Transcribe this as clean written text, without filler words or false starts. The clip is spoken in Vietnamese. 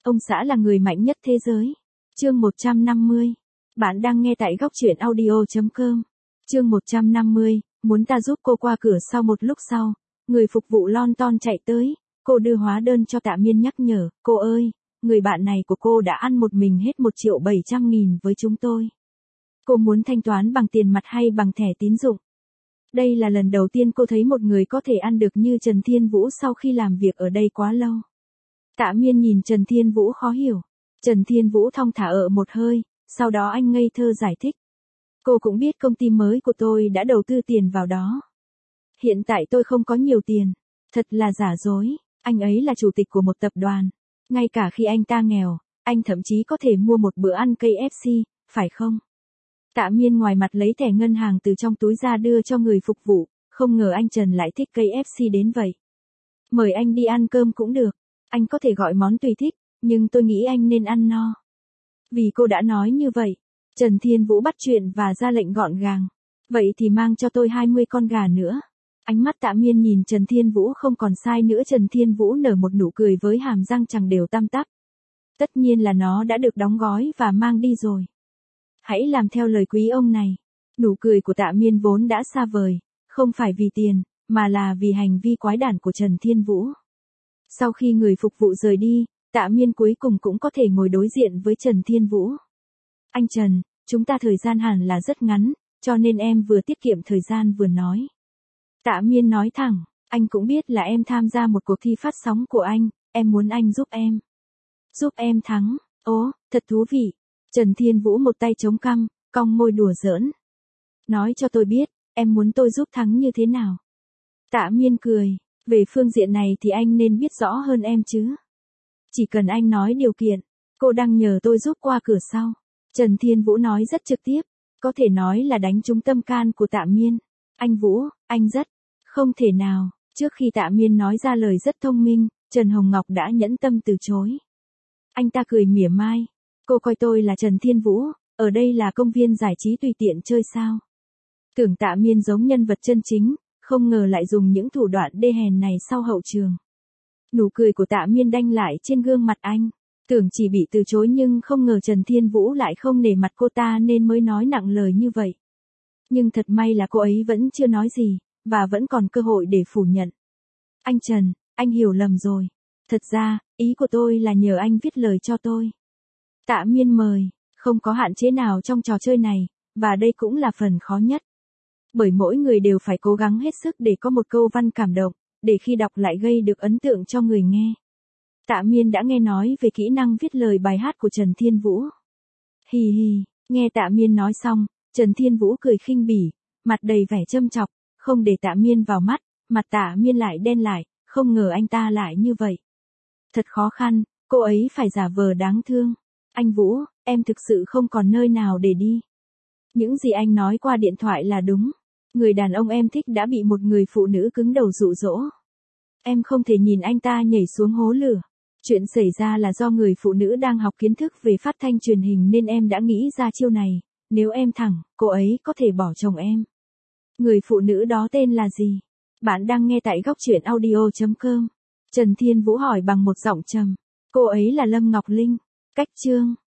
Ông xã là người mạnh nhất thế giới. Chương 150. Bạn đang nghe tại góc truyện audio.com. Chương 150, muốn ta giúp cô qua cửa sau. Một lúc sau, người phục vụ lon ton chạy tới, cô đưa hóa đơn cho Tạ Miên nhắc nhở, cô ơi, người bạn này của cô đã ăn một mình hết 1.700.000 với chúng tôi. Cô muốn thanh toán bằng tiền mặt hay bằng thẻ tín dụng? Đây là lần đầu tiên cô thấy một người có thể ăn được như Trần Thiên Vũ sau khi làm việc ở đây quá lâu. Tạ Miên nhìn Trần Thiên Vũ khó hiểu. Trần Thiên Vũ thong thả một hơi, sau đó anh ngây thơ giải thích. Cô cũng biết công ty mới của tôi đã đầu tư tiền vào đó. Hiện tại tôi không có nhiều tiền. Thật là giả dối, anh ấy là chủ tịch của một tập đoàn. Ngay cả khi anh ta nghèo, anh thậm chí có thể mua một bữa ăn KFC, phải không? Tạ Miên ngoài mặt lấy thẻ ngân hàng từ trong túi ra đưa cho người phục vụ, không ngờ anh Trần lại thích KFC đến vậy. Mời anh đi ăn cơm cũng được, anh có thể gọi món tùy thích, nhưng tôi nghĩ anh nên ăn no. Vì cô đã nói như vậy, Trần Thiên Vũ bắt chuyện và ra lệnh gọn gàng. Vậy thì mang cho tôi 20 con gà nữa. Ánh mắt Tạ Miên nhìn Trần Thiên Vũ không còn sai nữa. Trần Thiên Vũ nở một nụ cười với hàm răng chẳng đều tăm tắp. Tất nhiên là nó đã được đóng gói và mang đi rồi. Hãy làm theo lời quý ông này. Nụ cười của Tạ Miên vốn đã xa vời, không phải vì tiền, mà là vì hành vi quái đản của Trần Thiên Vũ. Sau khi người phục vụ rời đi, Tạ Miên cuối cùng cũng có thể ngồi đối diện với Trần Thiên Vũ. Anh Trần, chúng ta thời gian hẳn là rất ngắn, cho nên em vừa tiết kiệm thời gian vừa nói. Tạ Miên nói thẳng, anh cũng biết là em tham gia một cuộc thi phát sóng của anh, em muốn anh giúp em. Giúp em thắng, ố, thật thú vị. Trần Thiên Vũ một tay chống cằm, cong môi đùa giỡn. Nói cho tôi biết, em muốn tôi giúp thắng như thế nào? Tạ Miên cười, về phương diện này thì anh nên biết rõ hơn em chứ. Chỉ cần anh nói điều kiện, cô đang nhờ tôi giúp qua cửa sau. Trần Thiên Vũ nói rất trực tiếp, có thể nói là đánh trúng tâm can của Tạ Miên. Anh Vũ, anh rất, không thể nào. Trước khi Tạ Miên nói ra lời rất thông minh, Trần Hồng Ngọc đã nhẫn tâm từ chối. Anh ta cười mỉa mai, cô coi tôi là Trần Thiên Vũ, ở đây là công viên giải trí tùy tiện chơi sao? Tưởng Tạ Miên giống nhân vật chân chính, không ngờ lại dùng những thủ đoạn đê hèn này sau hậu trường. Nụ cười của Tạ Miên đanh lại trên gương mặt anh. Tưởng chỉ bị từ chối nhưng không ngờ Trần Thiên Vũ lại không nể mặt cô ta nên mới nói nặng lời như vậy. Nhưng thật may là cô ấy vẫn chưa nói gì, và vẫn còn cơ hội để phủ nhận. Anh Trần, anh hiểu lầm rồi. Thật ra, ý của tôi là nhờ anh viết lời cho tôi. Tạ Miên mời, không có hạn chế nào trong trò chơi này, và đây cũng là phần khó nhất. Bởi mỗi người đều phải cố gắng hết sức để có một câu văn cảm động, để khi đọc lại gây được ấn tượng cho người nghe. Tạ Miên đã nghe nói về kỹ năng viết lời bài hát của Trần Thiên Vũ. Hì hì, nghe Tạ Miên nói xong, Trần Thiên Vũ cười khinh bỉ, mặt đầy vẻ châm chọc, không để Tạ Miên vào mắt, mặt Tạ Miên lại đen lại, không ngờ anh ta lại như vậy. Thật khó khăn, cô ấy phải giả vờ đáng thương. Anh Vũ, em thực sự không còn nơi nào để đi. Những gì anh nói qua điện thoại là đúng. Người đàn ông em thích đã bị một người phụ nữ cứng đầu dụ dỗ. Em không thể nhìn anh ta nhảy xuống hố lửa. Chuyện xảy ra là do người phụ nữ đang học kiến thức về phát thanh truyền hình nên em đã nghĩ ra chiêu này. Nếu em thẳng, cô ấy có thể bỏ chồng em. Người phụ nữ đó tên là gì? Bạn đang nghe tại góc truyện audio.com. Trần Thiên Vũ hỏi bằng một giọng trầm. Cô ấy là Lâm Ngọc Linh. Cách chương.